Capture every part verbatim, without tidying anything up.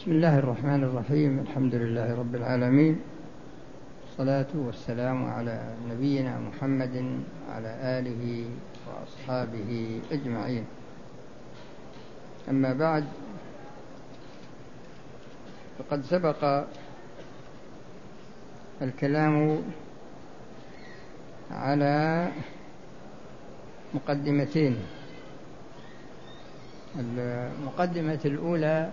بسم الله الرحمن الرحيم. الحمد لله رب العالمين، الصلاة والسلام على نبينا محمد وعلى آله وأصحابه أجمعين. أما بعد، فقد سبق الكلام على مقدمتين. المقدمة الأولى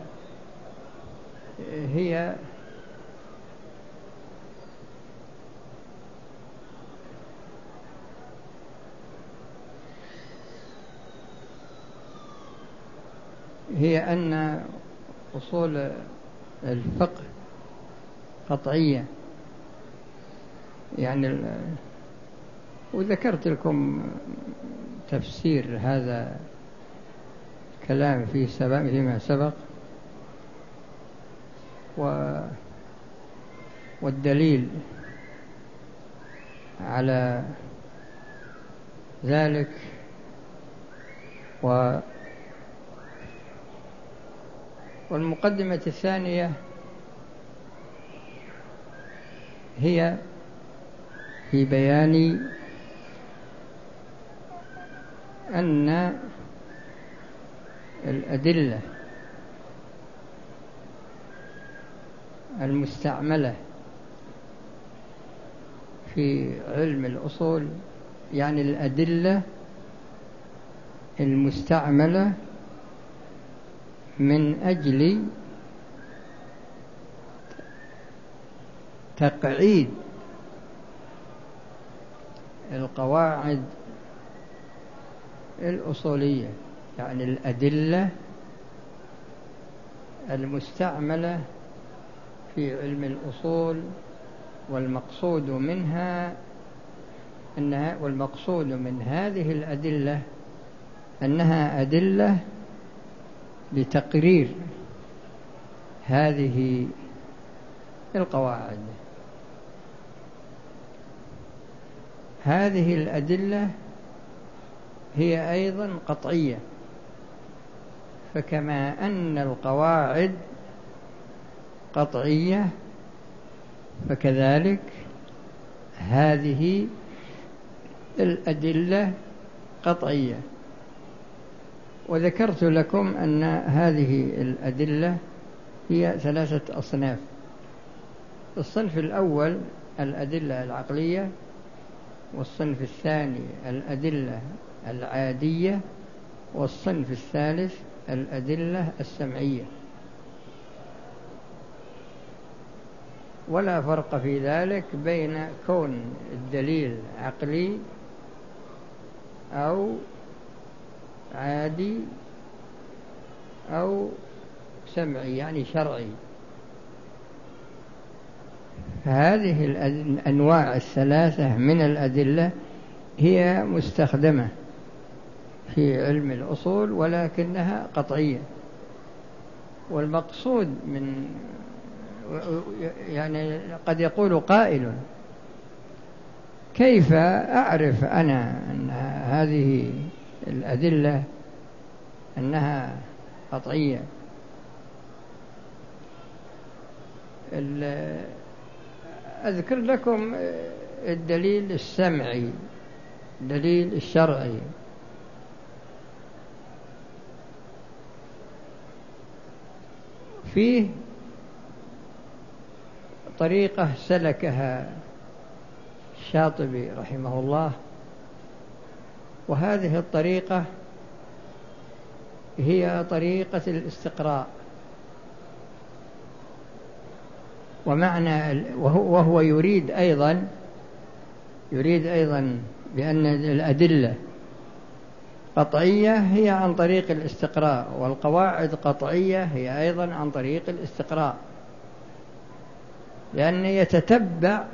هي هي أن أصول الفقه قطعية، يعني وذكرت لكم تفسير هذا الكلام في سبق فيما سبق، والدليل على ذلك و والمقدمة الثانية هي في بيان أن الأدلة المستعملة في علم الأصول، يعني الأدلة المستعملة من أجل تقعيد القواعد الأصولية، يعني الأدلة المستعملة في علم الأصول، والمقصود منها أنها والمقصود من هذه الأدلة أنها أدلة لتقرير هذه القواعد. هذه الأدلة هي أيضا قطعية، فكما أن القواعد قطعية فكذلك هذه الأدلة قطعية. وذكرت لكم أن هذه الأدلة هي ثلاثة أصناف. الصنف الأول الأدلة العقلية، والصنف الثاني الأدلة العادية، والصنف الثالث الأدلة السمعية. ولا فرق في ذلك بين كون الدليل عقلي أو عادي أو سمعي، يعني شرعي. هذه الأنواع الثلاثة من الأدلة هي مستخدمة في علم الأصول، ولكنها قطعية. والمقصود من يعني قد يقول قائل: كيف أعرف أنا أن هذه الأدلة أنها قطعية؟ أذكر لكم الدليل السمعي، الدليل الشرعي. فيه طريقة سلكها الشاطبي رحمه الله، وهذه الطريقة هي طريقة الاستقراء. ومعنى وهو, وهو يريد أيضا يريد أيضا بأن الأدلة قطعية هي عن طريق الاستقراء، والقواعد قطعية هي أيضا عن طريق الاستقراء، لأن يتتبع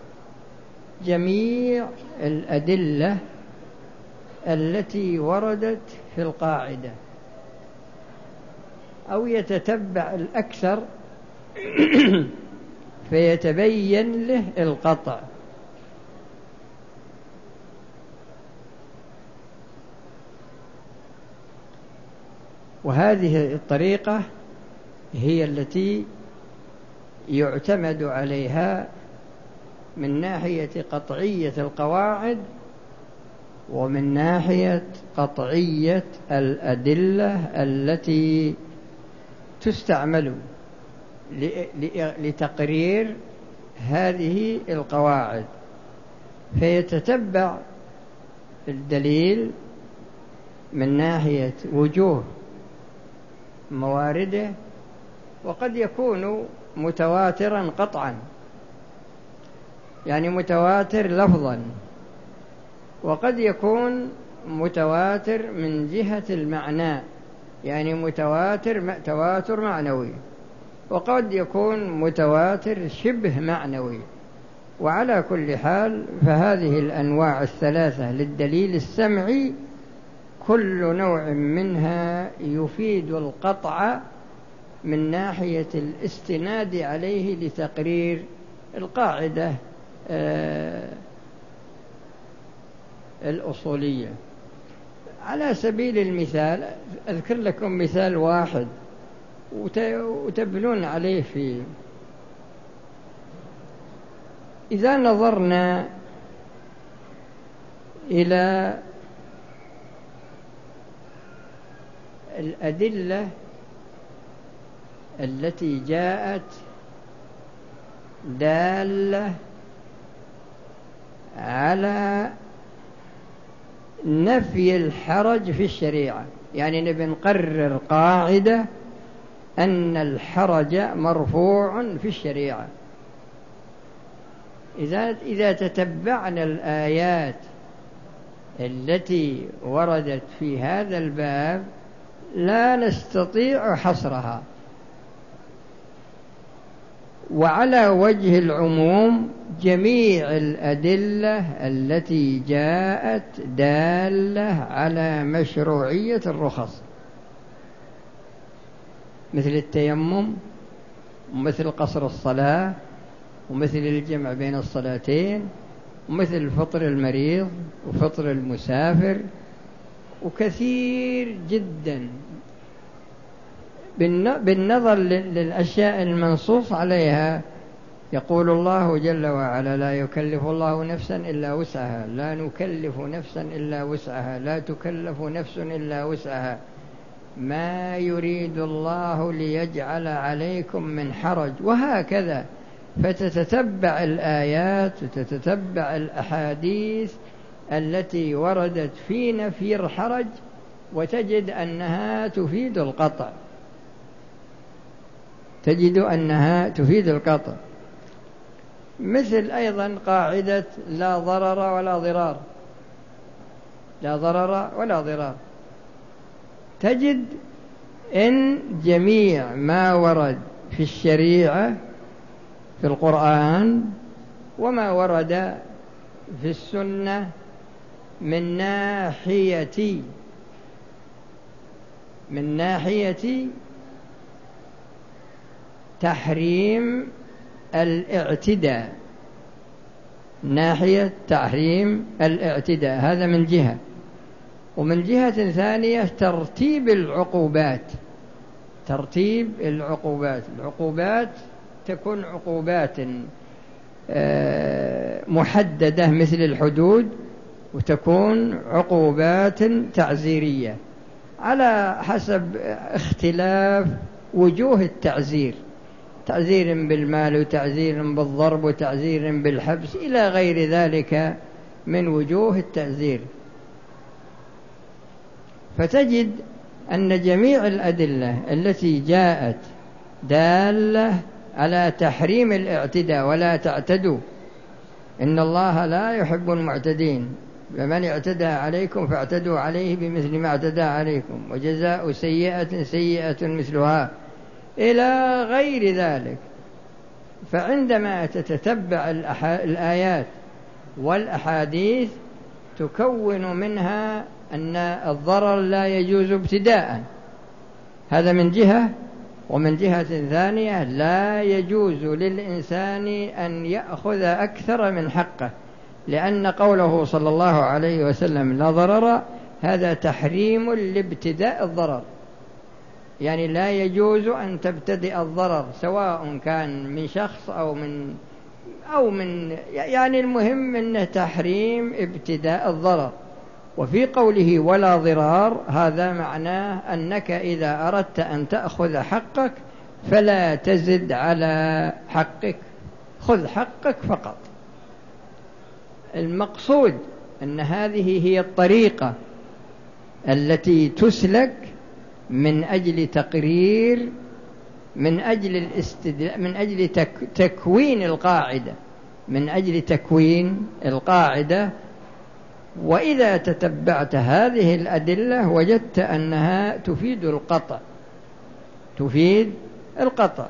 جميع الأدلة التي وردت في القاعدة، أو يتتبع الأكثر فيتبين له القطع. وهذه الطريقة هي التي يعتمد عليها من ناحية قطعية القواعد ومن ناحية قطعية الأدلة التي تستعمل لتقرير هذه القواعد، فيتتبع الدليل من ناحية وجوه موارده، وقد يكون متواترا قطعا، يعني متواتر لفظا، وقد يكون متواتر من جهة المعنى، يعني متواتر تواتر معنوي، وقد يكون متواتر شبه معنوي. وعلى كل حال فهذه الأنواع الثلاثة للدليل السمعي كل نوع منها يفيد القطع من ناحية الاستناد عليه لتقرير القاعدة آه الأصولية. على سبيل المثال أذكر لكم مثال واحد وتبنون عليه فيه. إذا نظرنا إلى الأدلة التي جاءت دالة على نفي الحرج في الشريعة، يعني نبي نقرر قاعدة أن الحرج مرفوع في الشريعة. إذا إذا تتبعنا الآيات التي وردت في هذا الباب لا نستطيع حصرها، وعلى وجه العموم جميع الأدلة التي جاءت دالة على مشروعية الرخص، مثل التيمم ومثل قصر الصلاة ومثل الجمع بين الصلاتين ومثل فطر المريض وفطر المسافر، وكثير جدا بالنظر للأشياء المنصوص عليها. يقول الله جل وعلا: لا يكلف الله نفسا إلا وسعها، لا نكلف نفسا إلا وسعها، لا تكلف نفس إلا وسعها، ما يريد الله ليجعل عليكم من حرج، وهكذا. فتتتبع الآيات وتتتبع الأحاديث التي وردت في نفي الحرج وتجد أنها تفيد القطع، تجد أنها تفيد القطع. مثل أيضا قاعدة لا ضرر ولا ضرار، لا ضرر ولا ضرار، تجد إن جميع ما ورد في الشريعة في القرآن وما ورد في السنة من ناحية من ناحية تحريم الاعتداء، ناحية تحريم الاعتداء، هذا من جهة. ومن جهة ثانية ترتيب العقوبات، ترتيب العقوبات العقوبات تكون عقوبات محددة مثل الحدود، وتكون عقوبات تعزيرية على حسب اختلاف وجوه التعزير، تعزير بالمال وتعزير بالضرب وتعزير بالحبس إلى غير ذلك من وجوه التعزير. فتجد أن جميع الأدلة التي جاءت دالة على تحريم الاعتداء، ولا تعتدوا إن الله لا يحب المعتدين، فمن اعتدى عليكم فاعتدوا عليه بمثل ما اعتدى عليكم، وجزاء سيئة سيئة مثلها، إلى غير ذلك. فعندما تتتبع الآيات والأحاديث تكون منها أن الضرر لا يجوز ابتداء، هذا من جهة. ومن جهة ثانية لا يجوز للإنسان أن يأخذ أكثر من حقه، لأن قوله صلى الله عليه وسلم لا ضرر هذا تحريم لابتداء الضرر، يعني لا يجوز أن تبتدئ الضرر سواء كان من شخص أو من أو من يعني المهم أنه تحريم ابتداء الضرر. وفي قوله ولا ضرار هذا معناه أنك إذا أردت أن تأخذ حقك فلا تزد على حقك، خذ حقك فقط. المقصود أن هذه هي الطريقة التي تسلك من أجل تقرير من أجل الاستدلال من أجل تك تكوين القاعدة من أجل تكوين القاعدة. وإذا تتبعت هذه الأدلة وجدت أنها تفيد القطع تفيد القطع.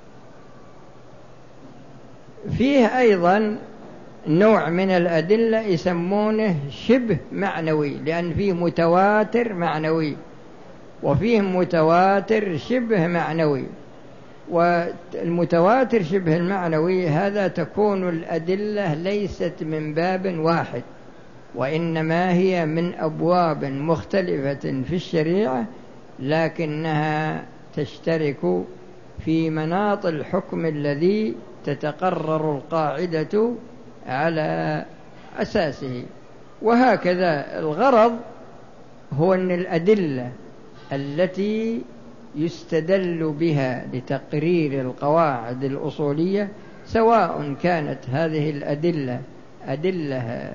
فيه أيضا نوع من الأدلة يسمونه شبه معنوي، لأن فيه متواتر معنوي وفيه متواتر شبه معنوي. والمتواتر شبه المعنوي هذا تكون الأدلة ليست من باب واحد، وإنما هي من أبواب مختلفة في الشريعة، لكنها تشترك في مناط الحكم الذي تتقرر القاعدة على أساسه. وهكذا الغرض هو أن الأدلة التي يستدل بها لتقرير القواعد الأصولية، سواء كانت هذه الأدلة أدلة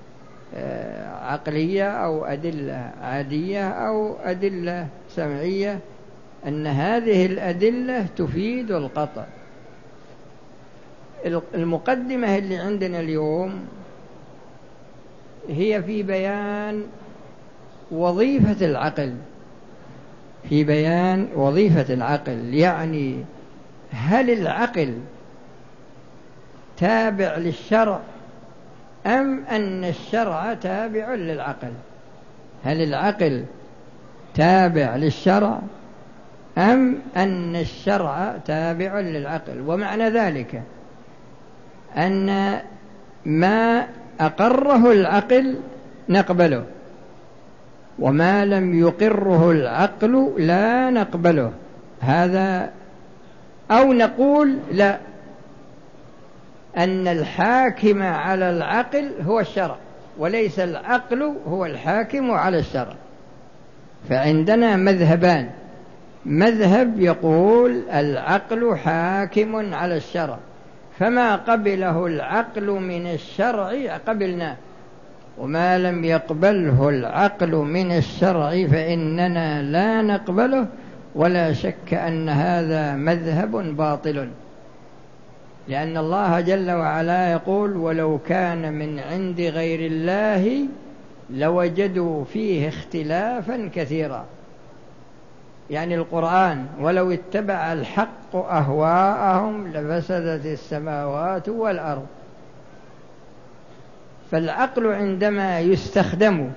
عقلية أو أدلة عادية أو أدلة سمعية، أن هذه الأدلة تفيد القطع. المقدمة اللي عندنا اليوم هي في بيان وظيفة العقل في بيان وظيفة العقل يعني هل العقل تابع للشرع أم أن الشرع تابع للعقل؟ هل العقل تابع للشرع أم أن الشرع تابع للعقل؟ ومعنى ذلك أن ما أقره العقل نقبله، وما لم يقره العقل لا نقبله. هذا أو نقول لا، أن الحاكم على العقل هو الشرع وليس العقل هو الحاكم على الشرع. فعندنا مذهبان: مذهب يقول العقل حاكم على الشرع، فما قبله العقل من الشرع قبلناه، وما لم يقبله العقل من الشرع فإننا لا نقبله. ولا شك أن هذا مذهب باطل، لأن الله جل وعلا يقول ولو كان من عند غير الله لوجدوا فيه اختلافا كثيرا. يعني القرآن ولو اتبع الحق أهواءهم لفسدت السماوات والأرض. فالعقل عندما يستخدم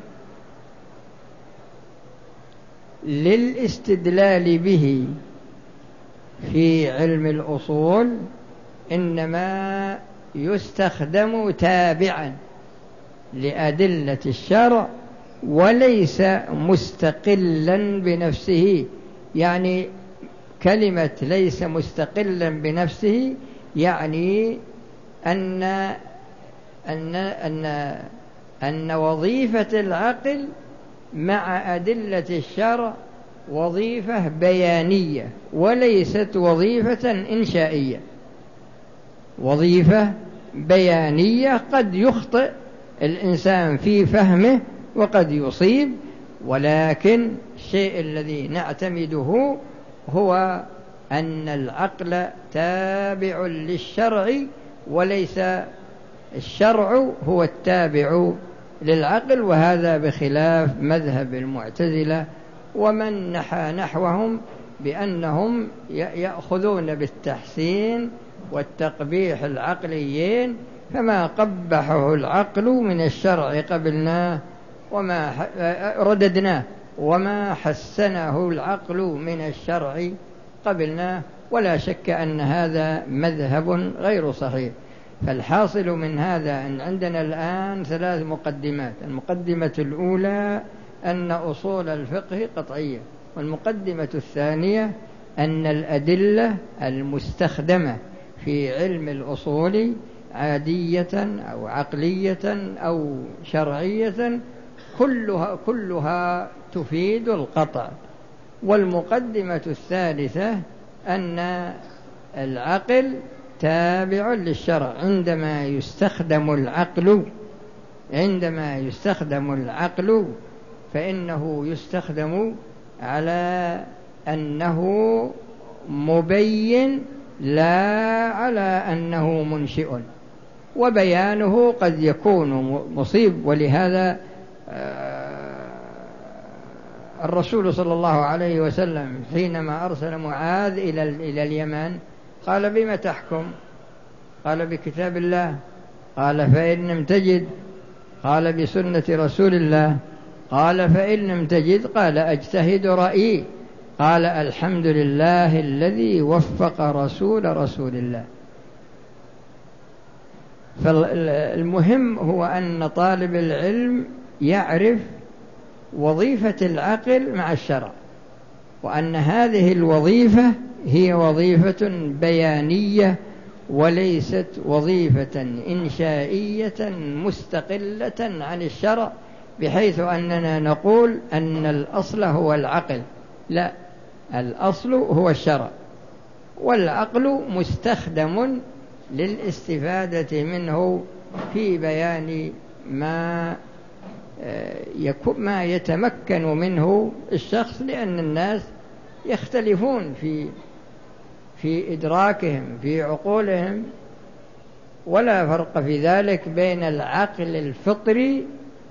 للاستدلال به في علم الأصول إنما يستخدم تابعا لأدلة الشرع وليس مستقلا بنفسه. يعني كلمة ليس مستقلا بنفسه يعني أن أن أن أن وظيفة العقل مع أدلة الشرع وظيفة بيانية وليست وظيفة إنشائية. وظيفة بيانية قد يخطئ الإنسان في فهمه وقد يصيب، ولكن الشيء الذي نعتمده هو أن العقل تابع للشرع وليس الشرع هو التابع للعقل. وهذا بخلاف مذهب المعتزلة ومن نحى نحوهم بأنهم يأخذون بالتحسين والتقبيح العقليين، فما قبحه العقل من الشرع قبلناه وما رددناه، وما حسنه العقل من الشرع قبلناه. ولا شك أن هذا مذهب غير صحيح. فالحاصل من هذا أن عندنا الآن ثلاث مقدمات. المقدمة الأولى أن أصول الفقه قطعية، والمقدمة الثانية أن الأدلة المستخدمة في علم الأصول عادية أو عقلية أو شرعية كلها, كلها تفيد القطع. والمقدمة الثالثة أن العقل تابع للشرع. عندما يستخدم العقل عندما يستخدم العقل فإنه يستخدم على أنه مبين لا على أنه منشئ، وبيانه قد يكون مصيب. ولهذا الرسول صلى الله عليه وسلم حينما أرسل معاذ إلى إلى اليمن قال: بما تحكم؟ قال: بكتاب الله. قال: فإن لم تجد؟ قال: بسنة رسول الله. قال: فإن لم تجد؟ قال: أجتهد رأيي. قال: الحمد لله الذي وفق رسول رسول الله. فالمهم هو أن طالب العلم يعرف وظيفة العقل مع الشرع، وأن هذه الوظيفة هي وظيفة بيانية وليست وظيفة إنشائية مستقلة عن الشرع، بحيث أننا نقول أن الأصل هو العقل. لا، الأصل هو الشرع، والعقل مستخدم للاستفادة منه في بيان ما ما يتمكن منه الشخص، لأن الناس يختلفون في في إدراكهم في عقولهم، ولا فرق في ذلك بين العقل الفطري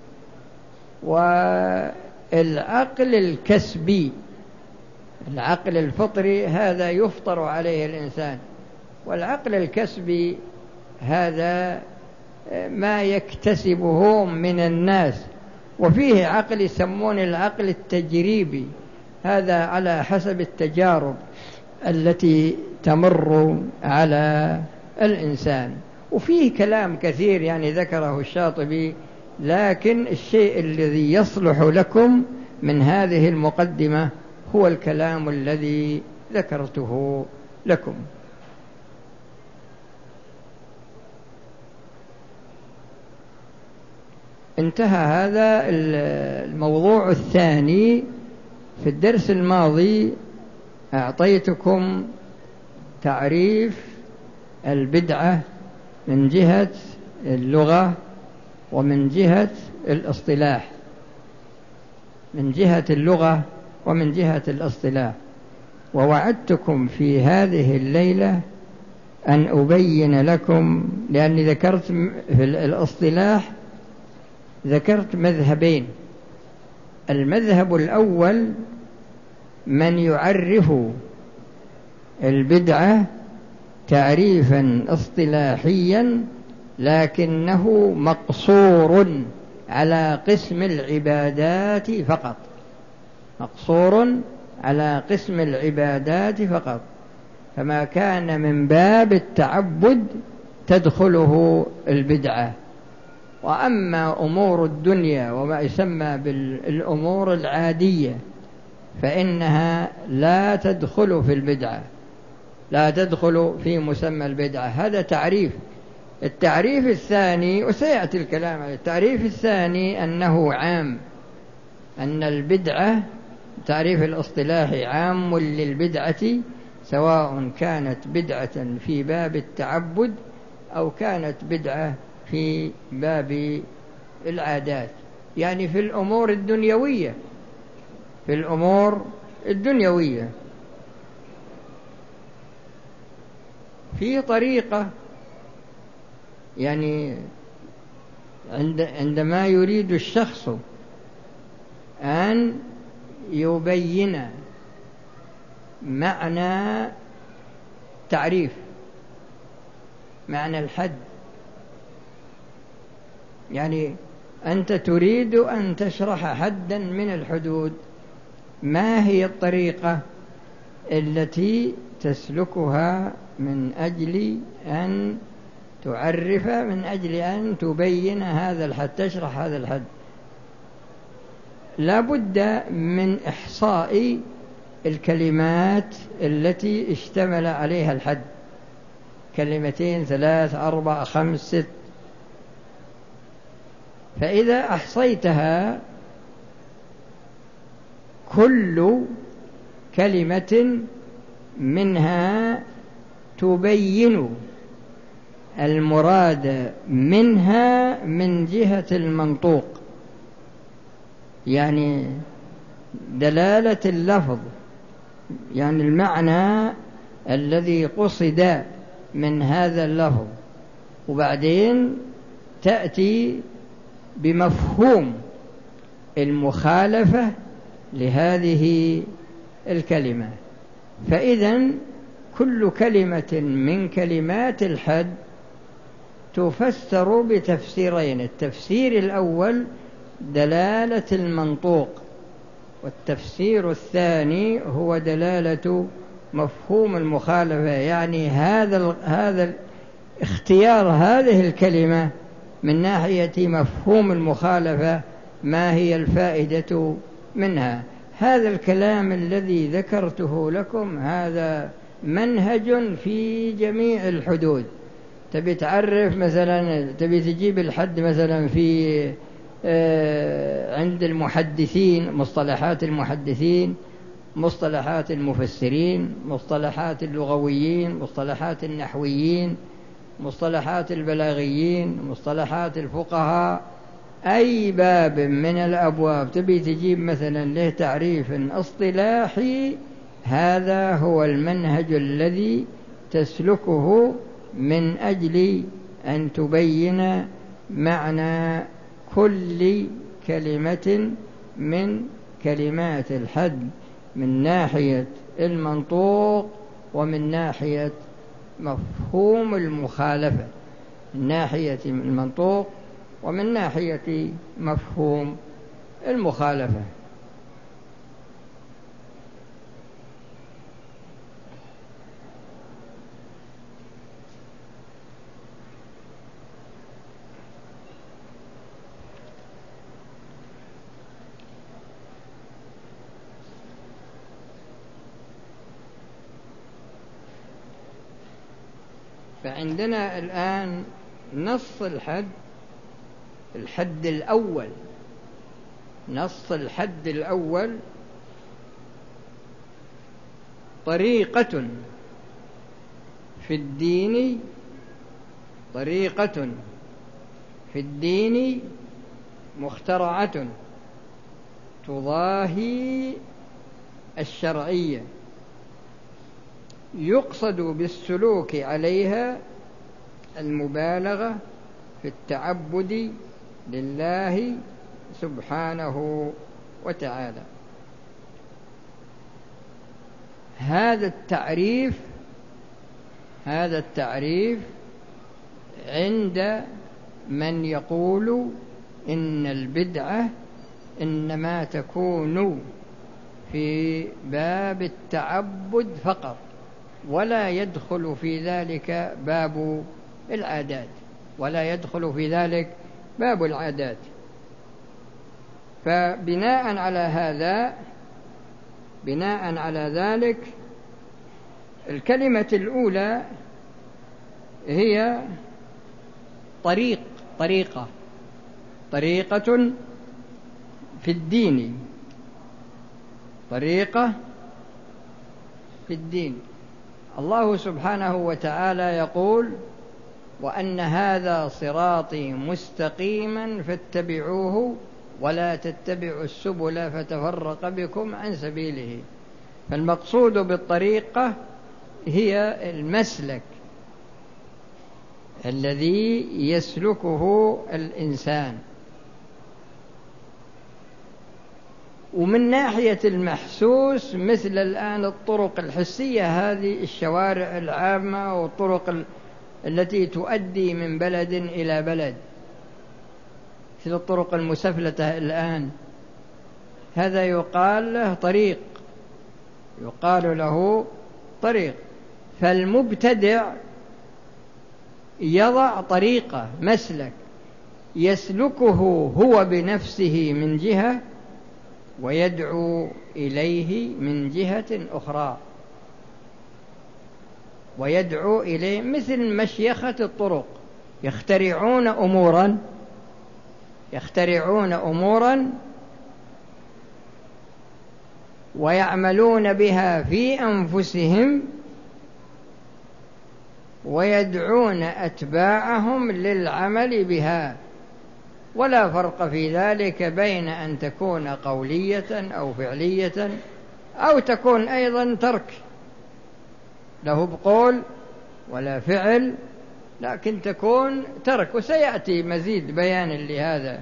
والعقل الكسبي. العقل الفطري هذا يفطر عليه الإنسان، والعقل الكسبي هذا ما يكتسبه من الناس. وفيه عقل يسمون العقل التجريبي، هذا على حسب التجارب التي تمر على الإنسان. وفيه كلام كثير يعني ذكره الشاطبي، لكن الشيء الذي يصلح لكم من هذه المقدمة هو الكلام الذي ذكرته لكم. انتهى هذا الموضوع الثاني. في الدرس الماضي أعطيتكم تعريف البدعة من جهة اللغة ومن جهة الاصطلاح، من جهة اللغة ومن جهة الاصطلاح. ووعدتكم في هذه الليلة أن أبين لكم، لأني ذكرت في الاصطلاح ذكرت مذهبين. المذهب الأول من يعرف البدعة تعريفا اصطلاحيا لكنه مقصور على قسم العبادات فقط، مقصور على قسم العبادات فقط، فما كان من باب التعبد تدخله البدعة. وأما أمور الدنيا وما يسمى بالأمور العادية فإنها لا تدخل في البدعة، لا تدخل في مسمى البدعة. هذا تعريف. التعريف الثاني، وسيأتي الكلام على التعريف الثاني، أنه عام، أن البدعة تعريف الاصطلاحي عام للبدعة، سواء كانت بدعة في باب التعبد أو كانت بدعة في باب العادات، يعني في الأمور الدنيوية، في الأمور الدنيوية. في طريقة يعني عند عندما يريد الشخص أن يبين معنى تعريف، معنى الحد، يعني أنت تريد أن تشرح حدا من الحدود، ما هي الطريقة التي تسلكها من أجل أن تعرف، من أجل أن تبين هذا الحد، تشرح هذا الحد؟ لا بد من إحصاء الكلمات التي اشتمل عليها الحد، كلمتين ثلاث أربع خمس ست. فإذا أحصيتها كل كلمة منها تبين المراد منها من جهة المنطوق، يعني دلالة اللفظ، يعني المعنى الذي قصد من هذا اللفظ، وبعدين تأتي بمفهوم المخالفة لهذه الكلمة. فإذن كل كلمة من كلمات الحد تفسر بتفسيرين: التفسير الأول دلالة المنطوق، والتفسير الثاني هو دلالة مفهوم المخالفة، يعني هذا هذا اختيار هذه الكلمة من ناحية مفهوم المخالفة، ما هي الفائدة منها. هذا الكلام الذي ذكرته لكم هذا منهج في جميع الحدود. تبي تعرف مثلا، تبي تجيب الحد مثلا في عند المحدثين، مصطلحات المحدثين، مصطلحات المفسرين، مصطلحات اللغويين، مصطلحات النحويين، مصطلحات البلاغيين، مصطلحات الفقهاء، أي باب من الأبواب تبي تجيب مثلا له تعريف اصطلاحي، هذا هو المنهج الذي تسلكه من أجل أن تبين معنى كل كلمة من كلمات الحد من ناحية المنطوق ومن ناحية مفهوم المخالفة، من ناحية المنطوق ومن ناحية مفهوم المخالفة. فعندنا الآن نص الحد، الحد الأول، نص الحد الأول طريقة في الدين، طريقة في الدين مخترعة تضاهي الشرعية، يقصد بالسلوك عليها المبالغة في التعبد لله سبحانه وتعالى. هذا التعريف هذا التعريف عند من يقول إن البدعة إنما تكون في باب التعبد فقط، ولا يدخل في ذلك باب العادات، ولا يدخل في ذلك باب العادات. فبناء على هذا، بناء على ذلك، الكلمة الأولى هي طريق، طريقة، طريقة في الدين، طريقة في الدين. الله سبحانه وتعالى يقول: وأن هذا صراطي مستقيما فاتبعوه ولا تتبعوا السبل فتفرق بكم عن سبيله. فالمقصود بالطريقة هي المسلك الذي يسلكه الإنسان. ومن ناحية المحسوس مثل الآن الطرق الحسية هذه، الشوارع العامة والطرق التي تؤدي من بلد إلى بلد، مثل الطرق المسفلتة الآن، هذا يقال له طريق، يقال له طريق. فالمبتدع يضع طريقة، مسلك، يسلكه هو بنفسه من جهة، ويدعو إليه من جهة أخرى، ويدعو إليه مثل مشيخة الطرق، يخترعون أمورا يخترعون أمورا ويعملون بها في أنفسهم ويدعون أتباعهم للعمل بها، ولا فرق في ذلك بين أن تكون قولية أو فعلية أو تكون أيضا ترك، له بقول ولا فعل، لكن تكون ترك، وسيأتي مزيد بيان لهذا.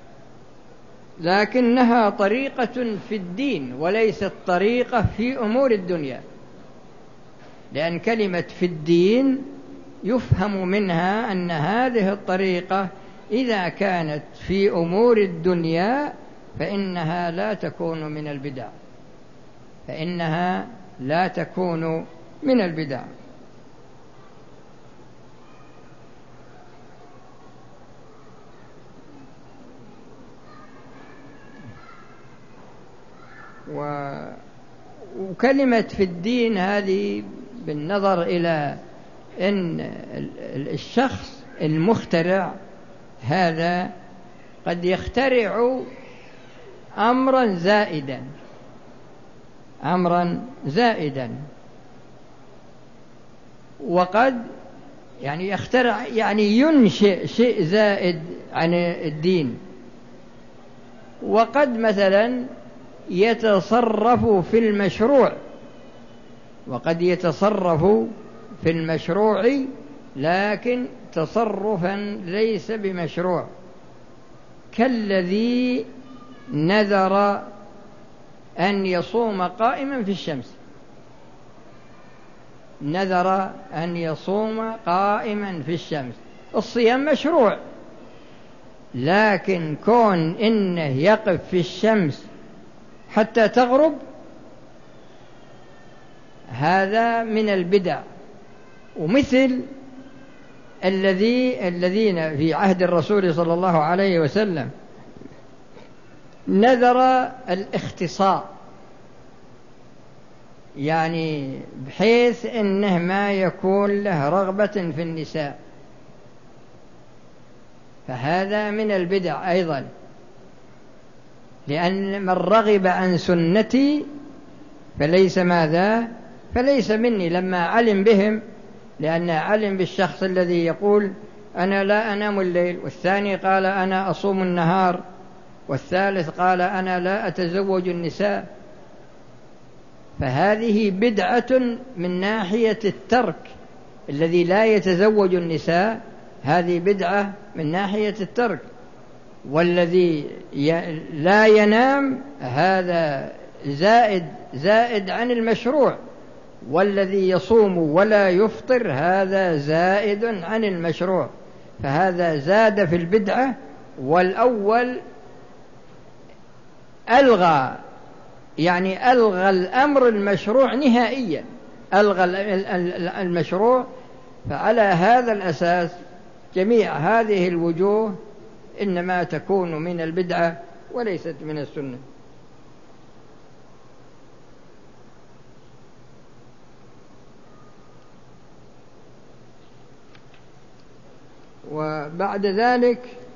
لكنها طريقة في الدين وليست طريقة في أمور الدنيا، لأن كلمة في الدين يفهم منها أن هذه الطريقة إذا كانت في أمور الدنيا فإنها لا تكون من البدع فإنها لا تكون من البدع. وكلمة في الدين هذه بالنظر إلى أن الشخص المخترع هذا قد يخترع أمرا زائدا أمرا زائدا وقد يعني يخترع يعني ينشئ شيء زائد عن الدين، وقد مثلا يتصرف في المشروع وقد يتصرف في المشروع لكن تصرفا ليس بمشروع، كالذي نذر أن يصوم قائما في الشمس نذر أن يصوم قائما في الشمس. الصيام مشروع، لكن كون إنه يقف في الشمس حتى تغرب هذا من البدع. ومثل الذي الذين في عهد الرسول صلى الله عليه وسلم نذر الاختصاء، يعني بحيث إنه ما يكون له رغبة في النساء، فهذا من البدع أيضا، لأن من رغب عن سنتي فليس ماذا فليس مني، لما علم بهم، لأن علم بالشخص الذي يقول أنا لا أنام الليل، والثاني قال أنا أصوم النهار، والثالث قال أنا لا أتزوج النساء، فهذه بدعة من ناحية الترك. الذي لا يتزوج النساء هذه بدعة من ناحية الترك، والذي لا ينام هذا زائد زائد عن المشروع، والذي يصوم ولا يفطر هذا زائد عن المشروع، فهذا زاد في البدعة. والأول ألغى يعني ألغى الأمر المشروع نهائيا، ألغى المشروع. فعلى هذا الأساس جميع هذه الوجوه إنما تكون من البدعة وليست من السنة. وبعد ذلك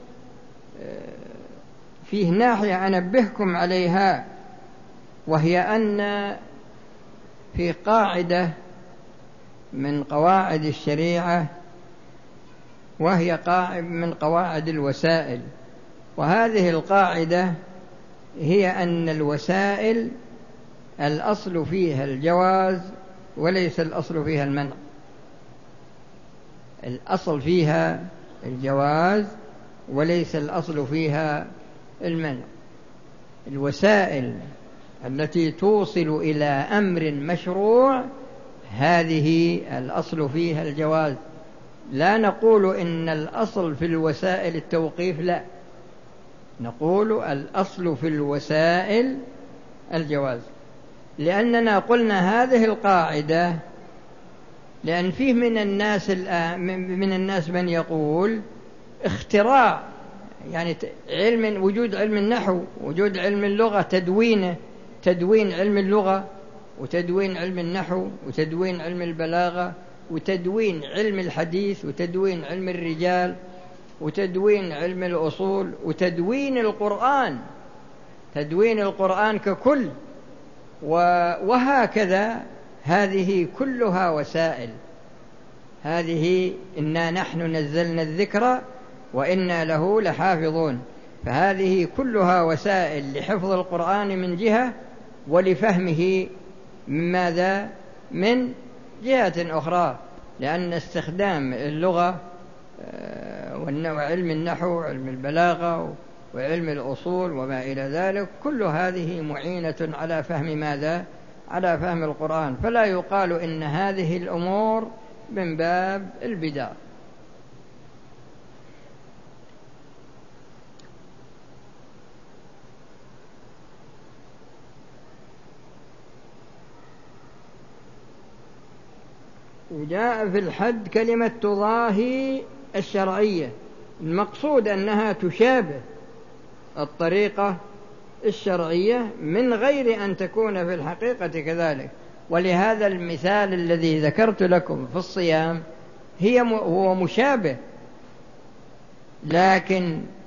فيه ناحية أنبهكم عليها، وهي أن في قاعدة من قواعد الشريعة، وهي قاعدة من قواعد الوسائل، وهذه القاعدة هي أن الوسائل الأصل فيها الجواز وليس الأصل فيها المنع. الأصل فيها الجواز وليس الأصل فيها المنع. الوسائل التي توصل إلى أمر مشروع هذه الأصل فيها الجواز. لا نقول إن الأصل في الوسائل التوقيف، لا، نقول الأصل في الوسائل الجواز، لأننا قلنا هذه القاعدة لأن فيه من الناس من الناس من يقول اختراع يعني علم وجود علم النحو، وجود علم اللغة، تدوينه، تدوين علم اللغة وتدوين علم النحو وتدوين علم البلاغة وتدوين علم الحديث وتدوين علم الرجال وتدوين علم الأصول وتدوين القرآن، تدوين القرآن ككل، وهكذا. هذه كلها وسائل. هذه إنا نحن نزلنا الذكر وإنا له لحافظون. فهذه كلها وسائل لحفظ القرآن من جهة، ولفهمه من ماذا؟ من جهة أخرى، لأن استخدام اللغة وعلم النحو وعلم البلاغة وعلم الأصول وما إلى ذلك كل هذه معينة على فهم ماذا؟ على فهم القرآن. فلا يقال إن هذه الأمور من باب البدع. وجاء في الحد كلمة تضاهي الشرعية، المقصود أنها تشابه الطريقة الشرعية من غير أن تكون في الحقيقة كذلك. ولهذا المثال الذي ذكرت لكم في الصيام هي هو مشابه، لكن